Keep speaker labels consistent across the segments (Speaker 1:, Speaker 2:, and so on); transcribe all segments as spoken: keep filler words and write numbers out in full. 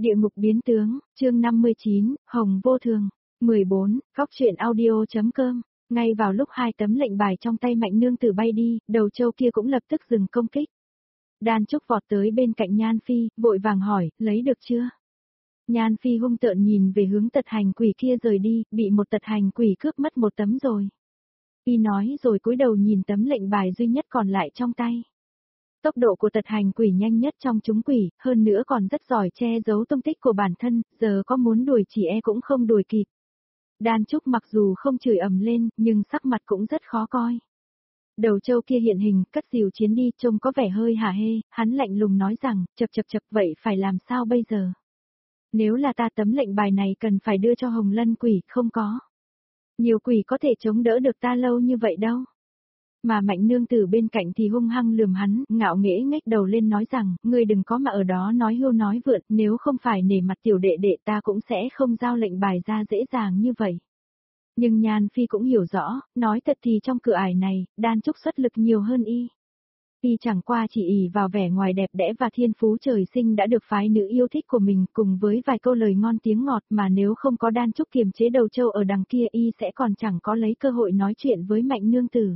Speaker 1: Địa ngục biến tướng, chương năm mươi chín, Hồng Vô Thường, mười bốn, góc truyện audio.com. Ngay vào lúc hai tấm lệnh bài trong tay Mạnh Nương Tử bay đi, đầu trâu kia cũng lập tức dừng công kích. Đan Trúc vọt tới bên cạnh Nhan Phi, vội vàng hỏi, lấy được chưa? Nhan Phi hung tợn nhìn về hướng tật hành quỷ kia rời đi, bị một tật hành quỷ cướp mất một tấm rồi. Y nói rồi cúi đầu nhìn tấm lệnh bài duy nhất còn lại trong tay. Tốc độ của tật hành quỷ nhanh nhất trong chúng quỷ, hơn nữa còn rất giỏi che giấu tung tích của bản thân, giờ có muốn đuổi chỉ e cũng không đuổi kịp. Đan Trúc mặc dù không chửi ầm lên, nhưng sắc mặt cũng rất khó coi. Đầu trâu kia hiện hình, cất dìu chiến đi, trông có vẻ hơi hả hê, hắn lạnh lùng nói rằng, chập chập chập vậy phải làm sao bây giờ? Nếu là ta tấm lệnh bài này cần phải đưa cho Hồng Lân quỷ, không có. Nhiều quỷ có thể chống đỡ được ta lâu như vậy đâu. Mà Mạnh Nương Tử bên cạnh thì hung hăng lườm hắn, ngạo nghễ ngách đầu lên nói rằng, ngươi đừng có mà ở đó nói hưu nói vượn, nếu không phải nể mặt tiểu đệ đệ ta cũng sẽ không giao lệnh bài ra dễ dàng như vậy. Nhưng Nhan Phi cũng hiểu rõ, nói thật thì trong cửa ải này, Đan Trúc xuất lực nhiều hơn y. Y chẳng qua chỉ ỷ vào vẻ ngoài đẹp đẽ và thiên phú trời sinh đã được phái nữ yêu thích của mình cùng với vài câu lời ngon tiếng ngọt mà nếu không có Đan Trúc kiềm chế đầu trâu ở đằng kia y sẽ còn chẳng có lấy cơ hội nói chuyện với Mạnh Nương Tử.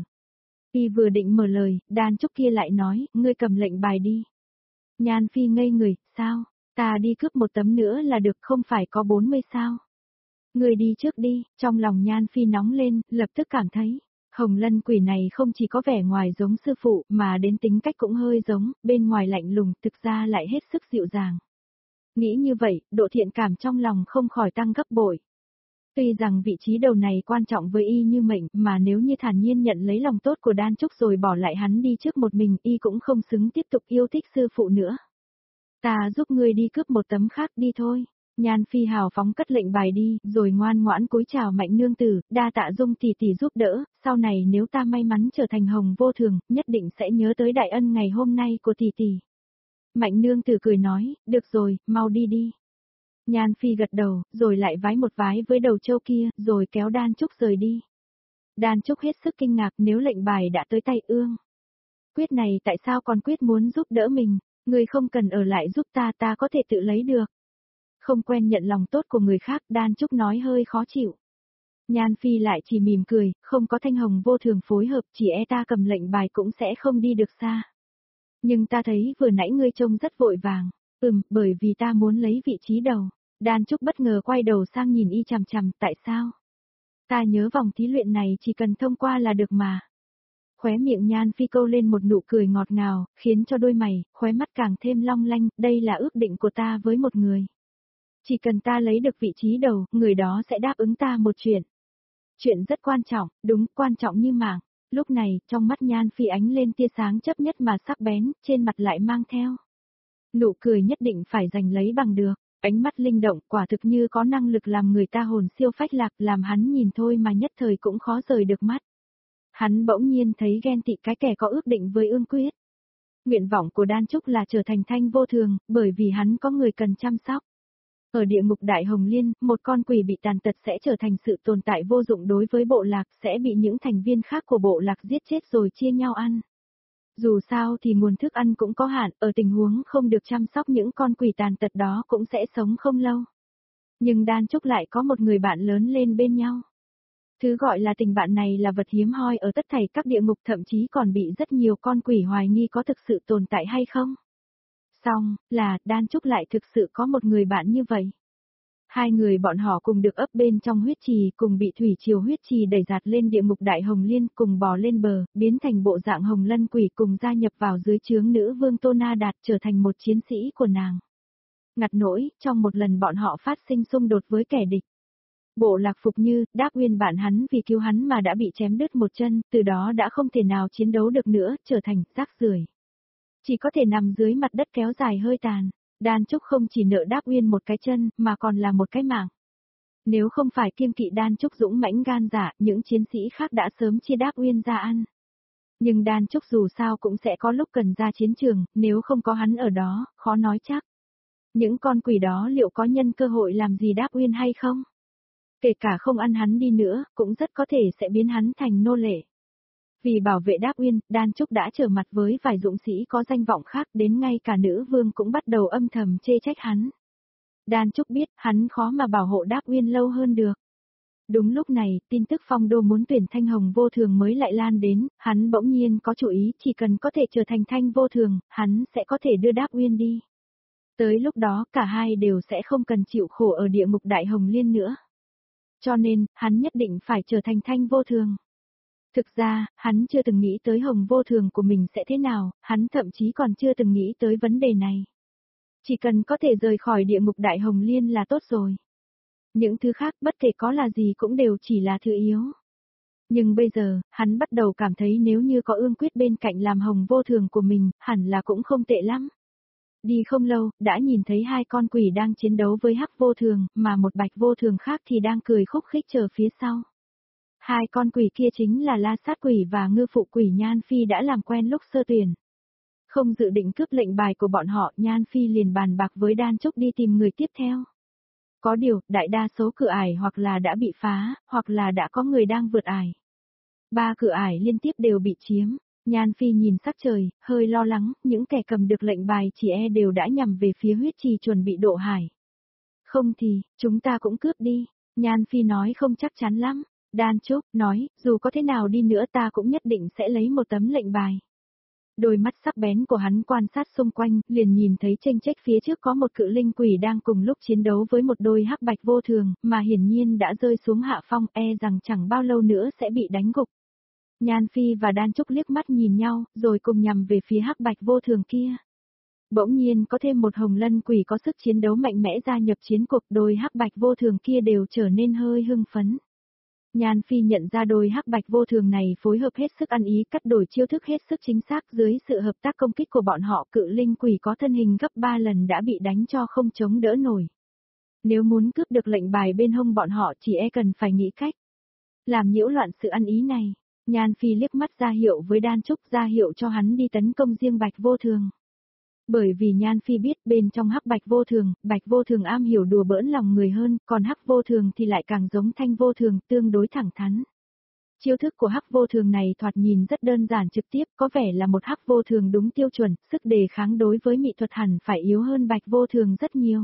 Speaker 1: Y vừa định mở lời, Đan Trúc kia lại nói, ngươi cầm lệnh bài đi. Nhan Phi ngây người, sao, ta đi cướp một tấm nữa là được không phải có bốn mươi sao? Ngươi đi trước đi, trong lòng Nhan Phi nóng lên, lập tức cảm thấy, Hồng Lân quỷ này không chỉ có vẻ ngoài giống sư phụ mà đến tính cách cũng hơi giống, bên ngoài lạnh lùng thực ra lại hết sức dịu dàng. Nghĩ như vậy, độ thiện cảm trong lòng không khỏi tăng gấp bội. Tuy rằng vị trí đầu này quan trọng với y như mệnh mà nếu như thản nhiên nhận lấy lòng tốt của Đan Trúc rồi bỏ lại hắn đi trước một mình y cũng không xứng tiếp tục yêu thích sư phụ nữa. Ta giúp ngươi đi cướp một tấm khác đi thôi. Nhan Phi hào phóng cất lệnh bài đi rồi ngoan ngoãn cúi chào Mạnh Nương Tử, đa tạ Dung tỷ tỷ giúp đỡ, sau này nếu ta may mắn trở thành Hồng Vô Thường, nhất định sẽ nhớ tới đại ân ngày hôm nay của tỷ tỷ. Mạnh Nương Tử cười nói, được rồi, mau đi đi. Nhan Phi gật đầu, rồi lại vái một vái với đầu trâu kia, rồi kéo Đan Trúc rời đi. Đan Trúc hết sức kinh ngạc nếu lệnh bài đã tới tay ương. Quyết này tại sao còn quyết muốn giúp đỡ mình, người không cần ở lại giúp ta, ta có thể tự lấy được. Không quen nhận lòng tốt của người khác, Đan Trúc nói hơi khó chịu. Nhan Phi lại chỉ mỉm cười, không có Thanh Hồng Vô Thường phối hợp chỉ e ta cầm lệnh bài cũng sẽ không đi được xa. Nhưng ta thấy vừa nãy ngươi trông rất vội vàng, ừm, bởi vì ta muốn lấy vị trí đầu. Đan Trúc bất ngờ quay đầu sang nhìn y chằm chằm, tại sao? Ta nhớ vòng thí luyện này chỉ cần thông qua là được mà. Khóe miệng Nhan Phi câu lên một nụ cười ngọt ngào, khiến cho đôi mày, khóe mắt càng thêm long lanh, đây là ước định của ta với một người. Chỉ cần ta lấy được vị trí đầu, người đó sẽ đáp ứng ta một chuyện. Chuyện rất quan trọng, đúng, quan trọng như mạng. Lúc này, trong mắt Nhan Phi ánh lên tia sáng chấp nhất mà sắc bén, trên mặt lại mang theo. Nụ cười nhất định phải giành lấy bằng được. Ánh mắt linh động quả thực như có năng lực làm người ta hồn siêu phách lạc, làm hắn nhìn thôi mà nhất thời cũng khó rời được mắt. Hắn bỗng nhiên thấy ghen tị cái kẻ có ước định với ương quyết. Nguyện vọng của Đan Trúc là trở thành Thanh Vô Thường, bởi vì hắn có người cần chăm sóc. Ở địa ngục Đại Hồng Liên, một con quỷ bị tàn tật sẽ trở thành sự tồn tại vô dụng đối với bộ lạc, sẽ bị những thành viên khác của bộ lạc giết chết rồi chia nhau ăn. Dù sao thì nguồn thức ăn cũng có hạn, ở tình huống không được chăm sóc những con quỷ tàn tật đó cũng sẽ sống không lâu. Nhưng Đan Trúc lại có một người bạn lớn lên bên nhau. Thứ gọi là tình bạn này là vật hiếm hoi ở tất thảy các địa ngục, thậm chí còn bị rất nhiều con quỷ hoài nghi có thực sự tồn tại hay không. Xong, là, Đan Trúc lại thực sự có một người bạn như vậy. Hai người bọn họ cùng được ấp bên trong huyết trì, cùng bị thủy triều huyết trì đẩy giạt lên địa ngục Đại Hồng Liên, cùng bò lên bờ, biến thành bộ dạng Hồng Lân quỷ, cùng gia nhập vào dưới trướng nữ vương Tô Na Đạt, trở thành một chiến sĩ của nàng. Ngặt nỗi, trong một lần bọn họ phát sinh xung đột với kẻ địch. Bộ lạc Phục Như, Đáp Uyên bạn hắn vì cứu hắn mà đã bị chém đứt một chân, từ đó đã không thể nào chiến đấu được nữa, trở thành rác rưởi. Chỉ có thể nằm dưới mặt đất kéo dài hơi tàn. Đan Trúc không chỉ nợ Đáp Uyên một cái chân, mà còn là một cái mạng. Nếu không phải kiêng kỵ Đan Trúc dũng mãnh gan dạ, những chiến sĩ khác đã sớm chia Đáp Uyên ra ăn. Nhưng Đan Trúc dù sao cũng sẽ có lúc cần ra chiến trường, nếu không có hắn ở đó, khó nói chắc. Những con quỷ đó liệu có nhân cơ hội làm gì Đáp Uyên hay không? Kể cả không ăn hắn đi nữa, cũng rất có thể sẽ biến hắn thành nô lệ. Vì bảo vệ Đáp Uyên, Đan Trúc đã trở mặt với vài dũng sĩ có danh vọng khác, đến ngay cả nữ vương cũng bắt đầu âm thầm chê trách hắn. Đan Trúc biết hắn khó mà bảo hộ Đáp Uyên lâu hơn được. Đúng lúc này, tin tức Phong Đô muốn tuyển Thanh Hồng Vô Thường mới lại lan đến, hắn bỗng nhiên có chủ ý, chỉ cần có thể trở thành Thanh Vô Thường, hắn sẽ có thể đưa Đáp Uyên đi. Tới lúc đó cả hai đều sẽ không cần chịu khổ ở địa ngục Đại Hồng Liên nữa. Cho nên, hắn nhất định phải trở thành Thanh Vô Thường. Thực ra, hắn chưa từng nghĩ tới Hồng Vô Thường của mình sẽ thế nào, hắn thậm chí còn chưa từng nghĩ tới vấn đề này. Chỉ cần có thể rời khỏi địa ngục Đại Hồng Liên là tốt rồi. Những thứ khác bất kể có là gì cũng đều chỉ là thứ yếu. Nhưng bây giờ, hắn bắt đầu cảm thấy nếu như có Ương Quyết bên cạnh làm Hồng Vô Thường của mình, hẳn là cũng không tệ lắm. Đi không lâu, đã nhìn thấy hai con quỷ đang chiến đấu với Hắc Vô Thường, mà một Bạch Vô Thường khác thì đang cười khúc khích chờ phía sau. Hai con quỷ kia chính là La Sát Quỷ và Ngư Phụ Quỷ. Nhan Phi đã làm quen lúc sơ tuyển. Không dự định cướp lệnh bài của bọn họ, Nhan Phi liền bàn bạc với Đan Trúc đi tìm người tiếp theo. Có điều, đại đa số cửa ải hoặc là đã bị phá, hoặc là đã có người đang vượt ải. Ba cửa ải liên tiếp đều bị chiếm. Nhan Phi nhìn sắc trời, hơi lo lắng, những kẻ cầm được lệnh bài chỉ e đều đã nhằm về phía huyết trì chuẩn bị độ hải. Không thì, chúng ta cũng cướp đi. Nhan Phi nói không chắc chắn lắm. Đan Trúc nói, dù có thế nào đi nữa ta cũng nhất định sẽ lấy một tấm lệnh bài. Đôi mắt sắc bén của hắn quan sát xung quanh, liền nhìn thấy chênh chếch phía trước có một cự linh quỷ đang cùng lúc chiến đấu với một đôi hắc bạch vô thường, mà hiển nhiên đã rơi xuống hạ phong, e rằng chẳng bao lâu nữa sẽ bị đánh gục. Nhan Phi và Đan Trúc liếc mắt nhìn nhau, rồi cùng nhằm về phía hắc bạch vô thường kia. Bỗng nhiên có thêm một hồng lân quỷ có sức chiến đấu mạnh mẽ gia nhập chiến cuộc, đôi hắc bạch vô thường kia đều trở nên hơi hưng phấn. Nhan Phi nhận ra đôi hắc bạch vô thường này phối hợp hết sức ăn ý, cắt đổi chiêu thức hết sức chính xác. Dưới sự hợp tác công kích của bọn họ, cự linh quỷ có thân hình gấp ba lần đã bị đánh cho không chống đỡ nổi. Nếu muốn cướp được lệnh bài bên hông bọn họ chỉ e cần phải nghĩ cách làm nhiễu loạn sự ăn ý này. Nhan Phi liếc mắt ra hiệu với Đan Trúc, ra hiệu cho hắn đi tấn công riêng bạch vô thường. Bởi vì Nhan Phi biết bên trong hắc bạch vô thường, bạch vô thường am hiểu đùa bỡn lòng người hơn, còn hắc vô thường thì lại càng giống thanh vô thường, tương đối thẳng thắn. Chiêu thức của hắc vô thường này thoạt nhìn rất đơn giản trực tiếp, có vẻ là một hắc vô thường đúng tiêu chuẩn, sức đề kháng đối với mị thuật hẳn phải yếu hơn bạch vô thường rất nhiều.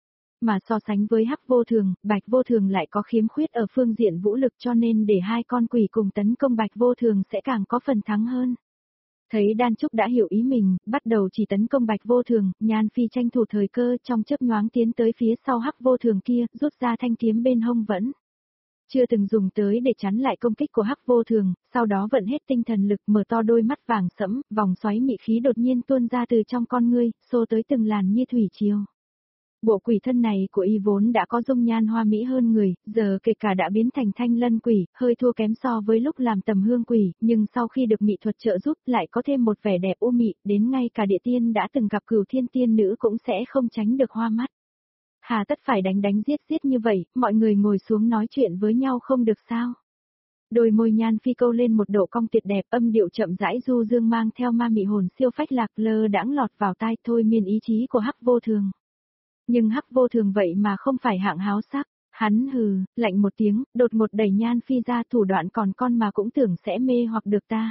Speaker 1: Mà so sánh với hắc vô thường, bạch vô thường lại có khiếm khuyết ở phương diện vũ lực, cho nên để hai con quỷ cùng tấn công bạch vô thường sẽ càng có phần thắng hơn. Thấy Đan Trúc đã hiểu ý mình, bắt đầu chỉ tấn công bạch vô thường, Nhan Phi tranh thủ thời cơ trong chớp nhoáng tiến tới phía sau hắc vô thường kia, rút ra thanh kiếm bên hông vẫn chưa từng dùng tới để chắn lại công kích của hắc vô thường, sau đó vận hết tinh thần lực, mở to đôi mắt vàng sẫm, vòng xoáy mị khí đột nhiên tuôn ra từ trong con ngươi, xô tới từng làn như thủy triều. Bộ quỷ thân này của y vốn đã có dung nhan hoa mỹ hơn người, giờ kể cả đã biến thành thanh lân quỷ, hơi thua kém so với lúc làm tầm hương quỷ, nhưng sau khi được mị thuật trợ giúp lại có thêm một vẻ đẹp u mị, đến ngay cả địa tiên đã từng gặp cửu thiên tiên nữ cũng sẽ không tránh được hoa mắt. Hà tất phải đánh đánh giết giết như vậy, mọi người ngồi xuống nói chuyện với nhau không được sao? Đôi môi Nhan Phi câu lên một độ cong tuyệt đẹp, âm điệu chậm rãi du dương mang theo ma mị hồn siêu phách lạc lơ đãng lọt vào tai, thôi miên ý chí của hắc vô thường. Nhưng hắc vô thường vậy mà không phải hạng háo sắc, hắn hừ, lạnh một tiếng, đột ngột đẩy Nhan Phi ra, thủ đoạn còn con mà cũng tưởng sẽ mê hoặc được ta.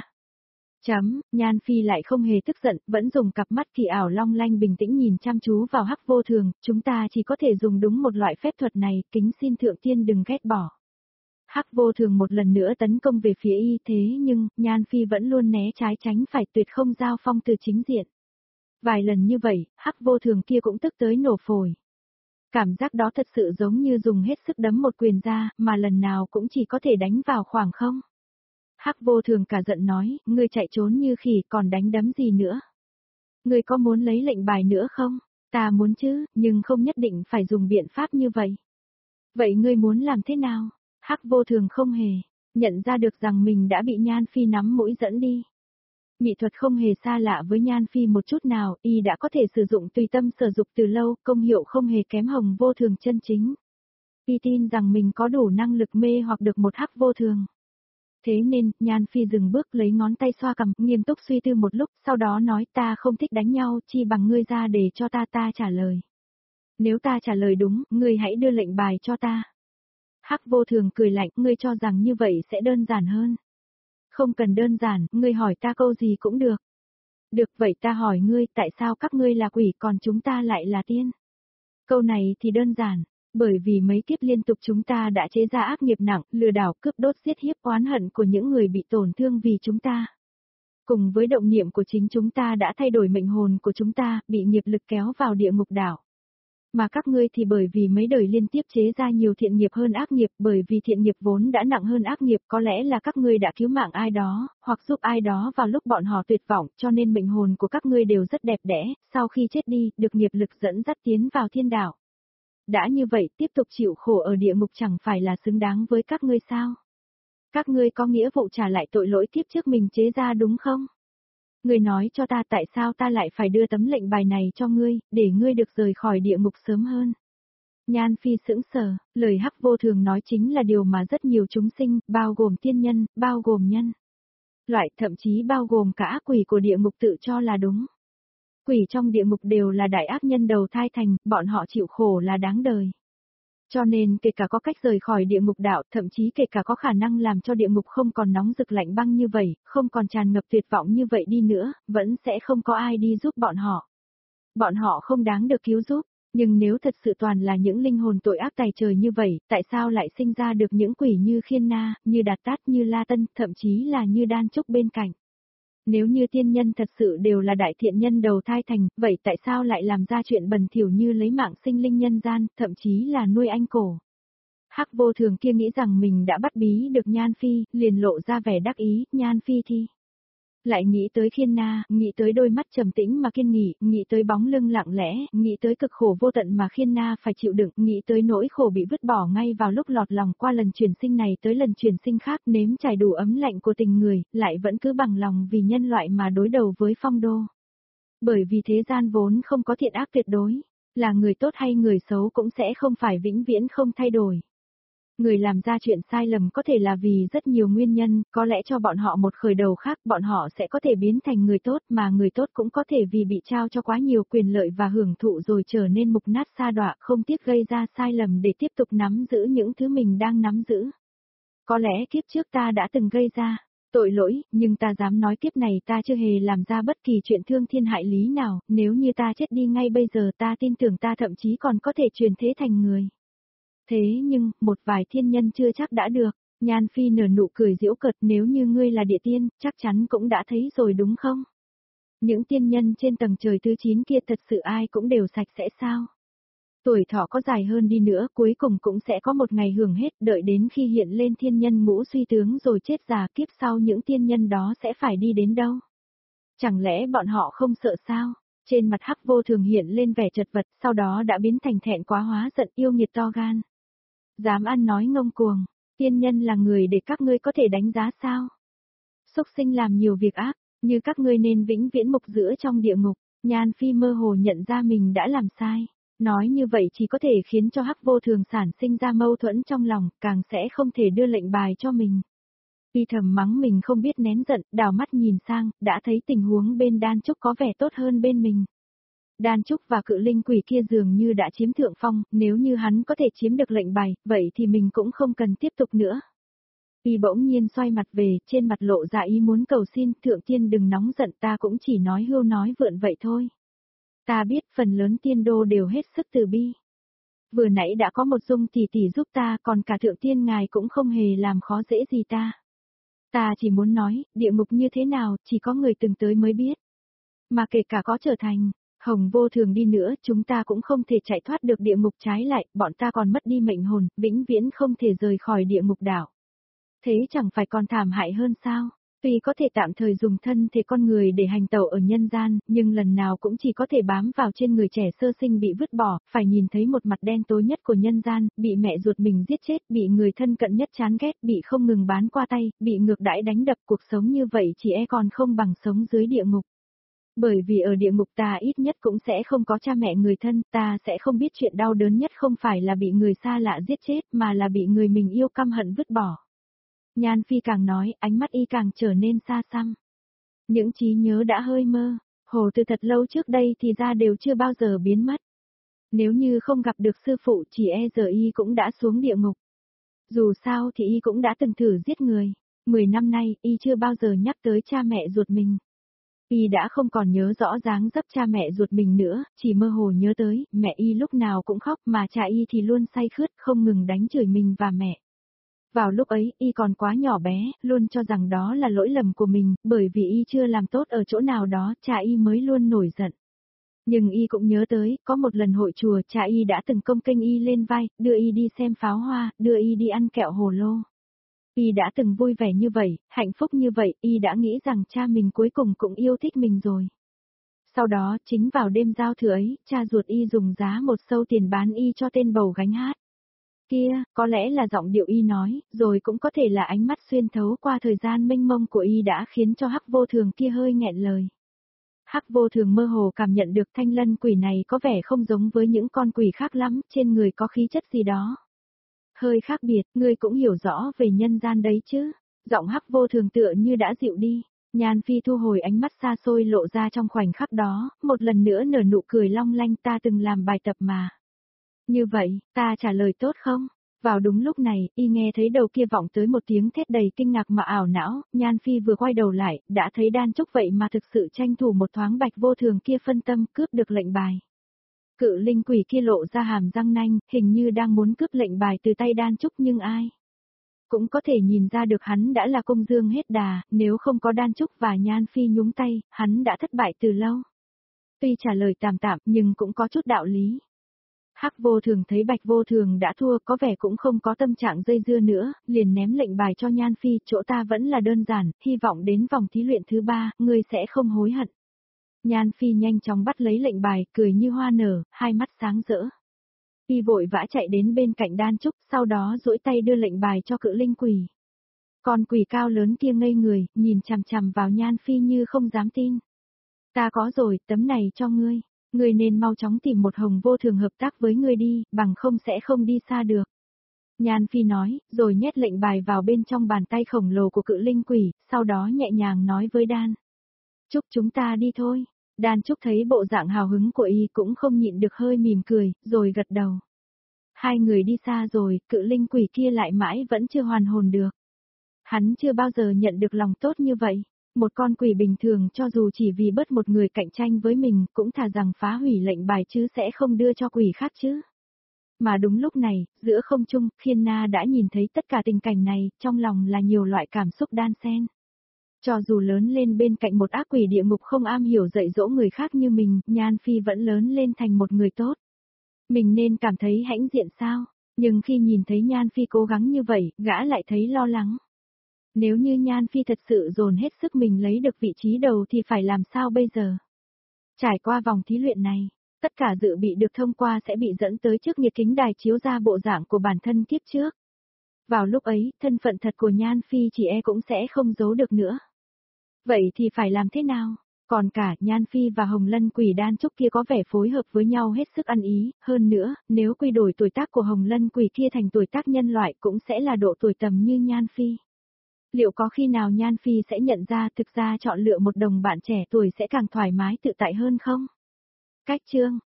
Speaker 1: Chấm, Nhan Phi lại không hề tức giận, vẫn dùng cặp mắt kỳ ảo long lanh bình tĩnh nhìn chăm chú vào hắc vô thường, chúng ta chỉ có thể dùng đúng một loại phép thuật này, kính xin thượng tiên đừng ghét bỏ. Hắc vô thường một lần nữa tấn công về phía y, thế nhưng, Nhan Phi vẫn luôn né trái tránh phải, tuyệt không giao phong từ chính diện. Vài lần như vậy, hắc vô thường kia cũng tức tới nổ phổi. Cảm giác đó thật sự giống như dùng hết sức đấm một quyền ra, mà lần nào cũng chỉ có thể đánh vào khoảng không. Hắc vô thường cả giận nói, ngươi chạy trốn như khỉ còn đánh đấm gì nữa. Ngươi có muốn lấy lệnh bài nữa không? Ta muốn chứ, nhưng không nhất định phải dùng biện pháp như vậy. Vậy ngươi muốn làm thế nào? Hắc vô thường không hề nhận ra được rằng mình đã bị Nhan Phi nắm mũi dẫn đi. Mỹ thuật không hề xa lạ với Nhan Phi một chút nào, y đã có thể sử dụng tùy tâm sở dục từ lâu, công hiệu không hề kém hồng vô thường chân chính. Y tin rằng mình có đủ năng lực mê hoặc được một hắc vô thường. Thế nên, Nhan Phi dừng bước lấy ngón tay xoa cằm, nghiêm túc suy tư một lúc, sau đó nói ta không thích đánh nhau, chi bằng ngươi ra để cho ta ta trả lời. Nếu ta trả lời đúng, ngươi hãy đưa lệnh bài cho ta. Hắc vô thường cười lạnh, ngươi cho rằng như vậy sẽ đơn giản hơn. Không cần đơn giản, ngươi hỏi ta câu gì cũng được. Được vậy ta hỏi ngươi, tại sao các ngươi là quỷ còn chúng ta lại là tiên? Câu này thì đơn giản, bởi vì mấy kiếp liên tục chúng ta đã chế ra ác nghiệp nặng, lừa đảo, cướp đốt, giết hiếp, oán hận của những người bị tổn thương vì chúng ta. Cùng với động niệm của chính chúng ta đã thay đổi mệnh hồn của chúng ta, bị nghiệp lực kéo vào địa ngục đảo. Mà các ngươi thì bởi vì mấy đời liên tiếp chế ra nhiều thiện nghiệp hơn ác nghiệp, bởi vì thiện nghiệp vốn đã nặng hơn ác nghiệp, có lẽ là các ngươi đã cứu mạng ai đó, hoặc giúp ai đó vào lúc bọn họ tuyệt vọng, cho nên mệnh hồn của các ngươi đều rất đẹp đẽ, sau khi chết đi, được nghiệp lực dẫn dắt tiến vào thiên đảo. Đã như vậy, tiếp tục chịu khổ ở địa ngục chẳng phải là xứng đáng với các ngươi sao? Các ngươi có nghĩa vụ trả lại tội lỗi kiếp trước mình chế ra đúng không? Ngươi nói cho ta tại sao ta lại phải đưa tấm lệnh bài này cho ngươi, để ngươi được rời khỏi địa ngục sớm hơn. Nhan Phi sững sờ, lời Hắc Vô Thường nói chính là điều mà rất nhiều chúng sinh, bao gồm tiên nhân, bao gồm nhân loại, thậm chí bao gồm cả ác quỷ của địa ngục tự cho là đúng. Quỷ trong địa ngục đều là đại ác nhân đầu thai thành, bọn họ chịu khổ là đáng đời. Cho nên kể cả có cách rời khỏi địa ngục đạo, thậm chí kể cả có khả năng làm cho địa ngục không còn nóng rực lạnh băng như vậy, không còn tràn ngập tuyệt vọng như vậy đi nữa, vẫn sẽ không có ai đi giúp bọn họ. Bọn họ không đáng được cứu giúp, nhưng nếu thật sự toàn là những linh hồn tội ác tày trời như vậy, tại sao lại sinh ra được những quỷ như Khiên Na, như Đạt Tát, như La Tân, thậm chí là như Đan Trúc bên cạnh? Nếu như tiên nhân thật sự đều là đại thiện nhân đầu thai thành, vậy tại sao lại làm ra chuyện bẩn thỉu như lấy mạng sinh linh nhân gian, thậm chí là nuôi anh cổ? Hắc Vô Thường kia nghĩ rằng mình đã bắt bí được Nhan Phi, liền lộ ra vẻ đắc ý, Nhan Phi thì lại nghĩ tới Khiên Na, nghĩ tới đôi mắt trầm tĩnh mà kiên nghị, nghĩ tới bóng lưng lặng lẽ, nghĩ tới cực khổ vô tận mà Khiên Na phải chịu đựng, nghĩ tới nỗi khổ bị vứt bỏ ngay vào lúc lọt lòng qua lần chuyển sinh này tới lần chuyển sinh khác, nếm trải đủ ấm lạnh của tình người, lại vẫn cứ bằng lòng vì nhân loại mà đối đầu với Phong Đô. Bởi vì thế gian vốn không có thiện ác tuyệt đối, là người tốt hay người xấu cũng sẽ không phải vĩnh viễn không thay đổi. Người làm ra chuyện sai lầm có thể là vì rất nhiều nguyên nhân, có lẽ cho bọn họ một khởi đầu khác, bọn họ sẽ có thể biến thành người tốt, mà người tốt cũng có thể vì bị trao cho quá nhiều quyền lợi và hưởng thụ rồi trở nên mục nát sa đọa, không tiếc gây ra sai lầm để tiếp tục nắm giữ những thứ mình đang nắm giữ. Có lẽ kiếp trước ta đã từng gây ra tội lỗi, nhưng ta dám nói kiếp này ta chưa hề làm ra bất kỳ chuyện thương thiên hại lý nào, nếu như ta chết đi ngay bây giờ ta tin tưởng ta thậm chí còn có thể truyền thế thành người. Thế nhưng, một vài thiên nhân chưa chắc đã được. Nhan Phi nở nụ cười giễu cợt, nếu như ngươi là địa tiên, chắc chắn cũng đã thấy rồi đúng không? Những tiên nhân trên tầng trời thứ chín kia thật sự ai cũng đều sạch sẽ sao? Tuổi thọ có dài hơn đi nữa, cuối cùng cũng sẽ có một ngày hưởng hết, đợi đến khi hiện lên thiên nhân ngũ suy tướng rồi chết già, kiếp sau những tiên nhân đó sẽ phải đi đến đâu? Chẳng lẽ bọn họ không sợ sao? Trên mặt Hắc Vô Thường hiện lên vẻ chật vật, sau đó đã biến thành thẹn quá hóa giận, yêu nghiệt to gan. Dám ăn nói ngông cuồng, tiên nhân là người để các ngươi có thể đánh giá sao? Súc sinh làm nhiều việc ác, như các ngươi nên vĩnh viễn mục giữa trong địa ngục. Nhan Phi mơ hồ nhận ra mình đã làm sai, nói như vậy chỉ có thể khiến cho Hắc Vô Thường sản sinh ra mâu thuẫn trong lòng, càng sẽ không thể đưa lệnh bài cho mình. Y thầm mắng mình không biết nén giận, đảo mắt nhìn sang, đã thấy tình huống bên Đan Trúc có vẻ tốt hơn bên mình. Đan Trúc và cự linh quỷ kia dường như đã chiếm thượng phong, nếu như hắn có thể chiếm được lệnh bài, vậy thì mình cũng không cần tiếp tục nữa. Y bỗng nhiên xoay mặt về, trên mặt lộ ra ý muốn cầu xin, thượng tiên đừng nóng giận, ta cũng chỉ nói hưu nói vượn vậy thôi. Ta biết phần lớn tiên đô đều hết sức từ bi. Vừa nãy đã có một dung tỷ tỷ giúp ta, còn cả thượng tiên ngài cũng không hề làm khó dễ gì ta. Ta chỉ muốn nói, địa ngục như thế nào, chỉ có người từng tới mới biết. Mà kể cả có trở thành Hồng Vô Thường đi nữa, chúng ta cũng không thể chạy thoát được địa ngục, trái lại, bọn ta còn mất đi mệnh hồn, vĩnh viễn không thể rời khỏi địa ngục đảo. Thế chẳng phải còn thảm hại hơn sao? Tuy có thể tạm thời dùng thân thể con người để hành tẩu ở nhân gian, nhưng lần nào cũng chỉ có thể bám vào trên người trẻ sơ sinh bị vứt bỏ, phải nhìn thấy một mặt đen tối nhất của nhân gian, bị mẹ ruột mình giết chết, bị người thân cận nhất chán ghét, bị không ngừng bán qua tay, bị ngược đãi đánh đập, cuộc sống như vậy chỉ e còn không bằng sống dưới địa ngục. Bởi vì ở địa ngục ta ít nhất cũng sẽ không có cha mẹ người thân, ta sẽ không biết chuyện đau đớn nhất không phải là bị người xa lạ giết chết mà là bị người mình yêu căm hận vứt bỏ. Nhan Phi càng nói, ánh mắt y càng trở nên xa xăm. Những trí nhớ đã hơi mơ, hồ từ thật lâu trước đây thì ra đều chưa bao giờ biến mất. Nếu như không gặp được sư phụ chỉ e giờ y cũng đã xuống địa ngục. Dù sao thì y cũng đã từng thử giết người, mười năm nay y chưa bao giờ nhắc tới cha mẹ ruột mình. Y đã không còn nhớ rõ dáng dấp cha mẹ ruột mình nữa, chỉ mơ hồ nhớ tới, mẹ Y lúc nào cũng khóc mà cha Y thì luôn say khướt không ngừng đánh chửi mình và mẹ. Vào lúc ấy, Y còn quá nhỏ bé, luôn cho rằng đó là lỗi lầm của mình, bởi vì Y chưa làm tốt ở chỗ nào đó, cha Y mới luôn nổi giận. Nhưng Y cũng nhớ tới, có một lần hội chùa, cha Y đã từng công kênh Y lên vai, đưa Y đi xem pháo hoa, đưa Y đi ăn kẹo hồ lô. Y đã từng vui vẻ như vậy, hạnh phúc như vậy, Y đã nghĩ rằng cha mình cuối cùng cũng yêu thích mình rồi. Sau đó, chính vào đêm giao thừa ấy, cha ruột Y dùng giá một xâu tiền bán Y cho tên bầu gánh hát. Kia, có lẽ là giọng điệu Y nói, rồi cũng có thể là ánh mắt xuyên thấu qua thời gian mênh mông của Y đã khiến cho Hắc Vô Thường kia hơi nghẹn lời. Hắc Vô Thường mơ hồ cảm nhận được thanh lân quỷ này có vẻ không giống với những con quỷ khác lắm, trên người có khí chất gì đó. Hơi khác biệt, ngươi cũng hiểu rõ về nhân gian đấy chứ. Giọng Hắc Vô Thường tựa như đã dịu đi. Nhan Phi thu hồi ánh mắt xa xôi lộ ra trong khoảnh khắc đó, một lần nữa nở nụ cười long lanh, ta từng làm bài tập mà. Như vậy, ta trả lời tốt không? Vào đúng lúc này, Y nghe thấy đầu kia vọng tới một tiếng thét đầy kinh ngạc mà ảo não, Nhan Phi vừa quay đầu lại, đã thấy Đan Trúc vậy mà thực sự tranh thủ một thoáng Bạch Vô Thường kia phân tâm cướp được lệnh bài. Cự linh quỷ kia lộ ra hàm răng nanh, hình như đang muốn cướp lệnh bài từ tay Đan Trúc nhưng ai? Cũng có thể nhìn ra được hắn đã là công dương hết đà, nếu không có Đan Trúc và Nhan Phi nhúng tay, hắn đã thất bại từ lâu. Tuy trả lời tạm tạm nhưng cũng có chút đạo lý. Hắc Vô Thường thấy Bạch Vô Thường đã thua có vẻ cũng không có tâm trạng dây dưa nữa, liền ném lệnh bài cho Nhan Phi, chỗ ta vẫn là đơn giản, hy vọng đến vòng thí luyện thứ ba, ngươi sẽ không hối hận. Nhan Phi nhanh chóng bắt lấy lệnh bài, cười như hoa nở, hai mắt sáng rỡ. Y vội vã chạy đến bên cạnh Đan Trúc, sau đó duỗi tay đưa lệnh bài cho cự linh quỷ. Con quỷ cao lớn kia ngây người, nhìn chằm chằm vào Nhan Phi như không dám tin. Ta có rồi, tấm này cho ngươi. Ngươi nên mau chóng tìm một Hồng Vô Thường hợp tác với ngươi đi, bằng không sẽ không đi xa được. Nhan Phi nói, rồi nhét lệnh bài vào bên trong bàn tay khổng lồ của cự linh quỷ, sau đó nhẹ nhàng nói với Đan. Trúc chúng ta đi thôi. Đan Trúc thấy bộ dạng hào hứng của Y cũng không nhịn được hơi mỉm cười, rồi gật đầu. Hai người đi xa rồi, cự linh quỷ kia lại mãi vẫn chưa hoàn hồn được. Hắn chưa bao giờ nhận được lòng tốt như vậy. Một con quỷ bình thường cho dù chỉ vì bớt một người cạnh tranh với mình cũng thà rằng phá hủy lệnh bài chứ sẽ không đưa cho quỷ khác chứ. Mà đúng lúc này, giữa không trung, Khiên Na đã nhìn thấy tất cả tình cảnh này, trong lòng là nhiều loại cảm xúc đan xen. Cho dù lớn lên bên cạnh một ác quỷ địa ngục không am hiểu dạy dỗ người khác như mình, Nhan Phi vẫn lớn lên thành một người tốt. Mình nên cảm thấy hãnh diện sao, nhưng khi nhìn thấy Nhan Phi cố gắng như vậy, gã lại thấy lo lắng. Nếu như Nhan Phi thật sự dồn hết sức mình lấy được vị trí đầu thì phải làm sao bây giờ? Trải qua vòng thí luyện này, tất cả dự bị được thông qua sẽ bị dẫn tới trước nhiệt kính đài chiếu ra bộ dạng của bản thân kiếp trước. Vào lúc ấy, thân phận thật của Nhan Phi chỉ e cũng sẽ không giấu được nữa. Vậy thì phải làm thế nào? Còn cả Nhan Phi và Hồng Lân Quỷ Đan Trúc kia có vẻ phối hợp với nhau hết sức ăn ý, hơn nữa, nếu quy đổi tuổi tác của Hồng Lân Quỷ kia thành tuổi tác nhân loại cũng sẽ là độ tuổi tầm như Nhan Phi. Liệu có khi nào Nhan Phi sẽ nhận ra thực ra chọn lựa một đồng bạn trẻ tuổi sẽ càng thoải mái tự tại hơn không? Cách chương